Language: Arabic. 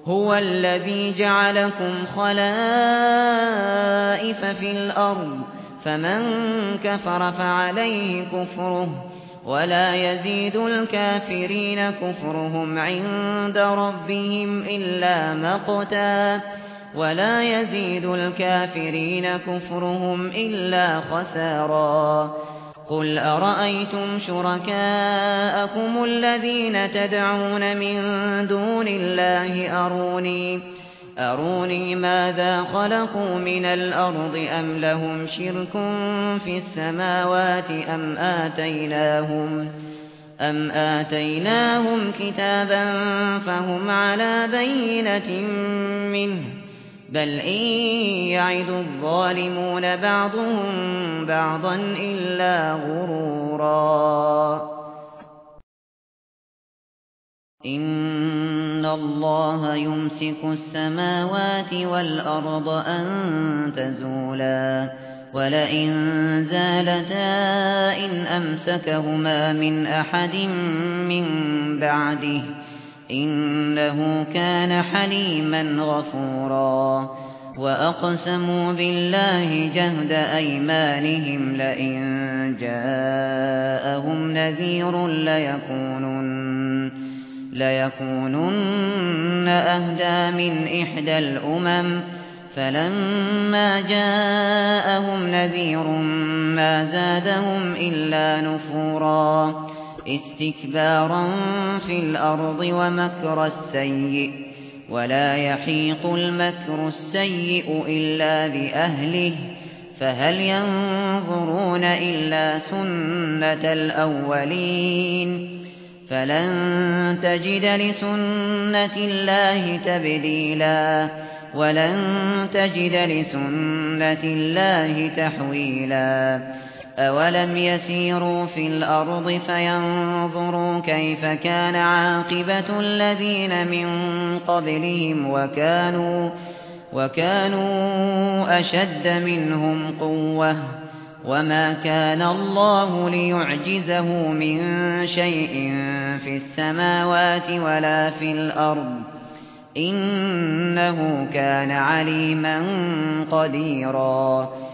هو الذي جعلكم خلائف في الأرض فمن كفر فعليه كفره ولا يزيد الكافرين كفرهم عند ربهم إلا مقتا خسارا قل أرأيتم شركاءكم الذين تدعون من دون الله أروني ماذا خلقوا من الأرض أم لهم شرك في السماوات أم آتيناهم كتابا فهم على بينة منه بل إن يعد الظالمون بعضهم بعضا إلا غرورا إن الله يمسك السماوات والأرض أن تزولا ولئن زالتا إن أمسكهما من أحد من بعده إنه كان حليما غفورا وأقسموا بالله جهد أيمانهم لئن جاءهم نذير ليكونن أهدى من إحدى الأمم فلما جاءهم نذير ما زادهم إلا نفورا استكبارا في الأرض ومكر السيء ولا يحيق المكر السيء إلا بأهله فهل ينظرون إلا سنة الأولين فلن تجد لسنة الله تبديلا ولن تجد لسنة الله تحويلا أولم يسيروا في الأرض فينظروا كيف كان عاقبة الذين من قبلهم وكانوا أشد منهم قوة وما كان الله ليعجزه من شيء في السماوات ولا في الأرض إنه كان عليما قديرا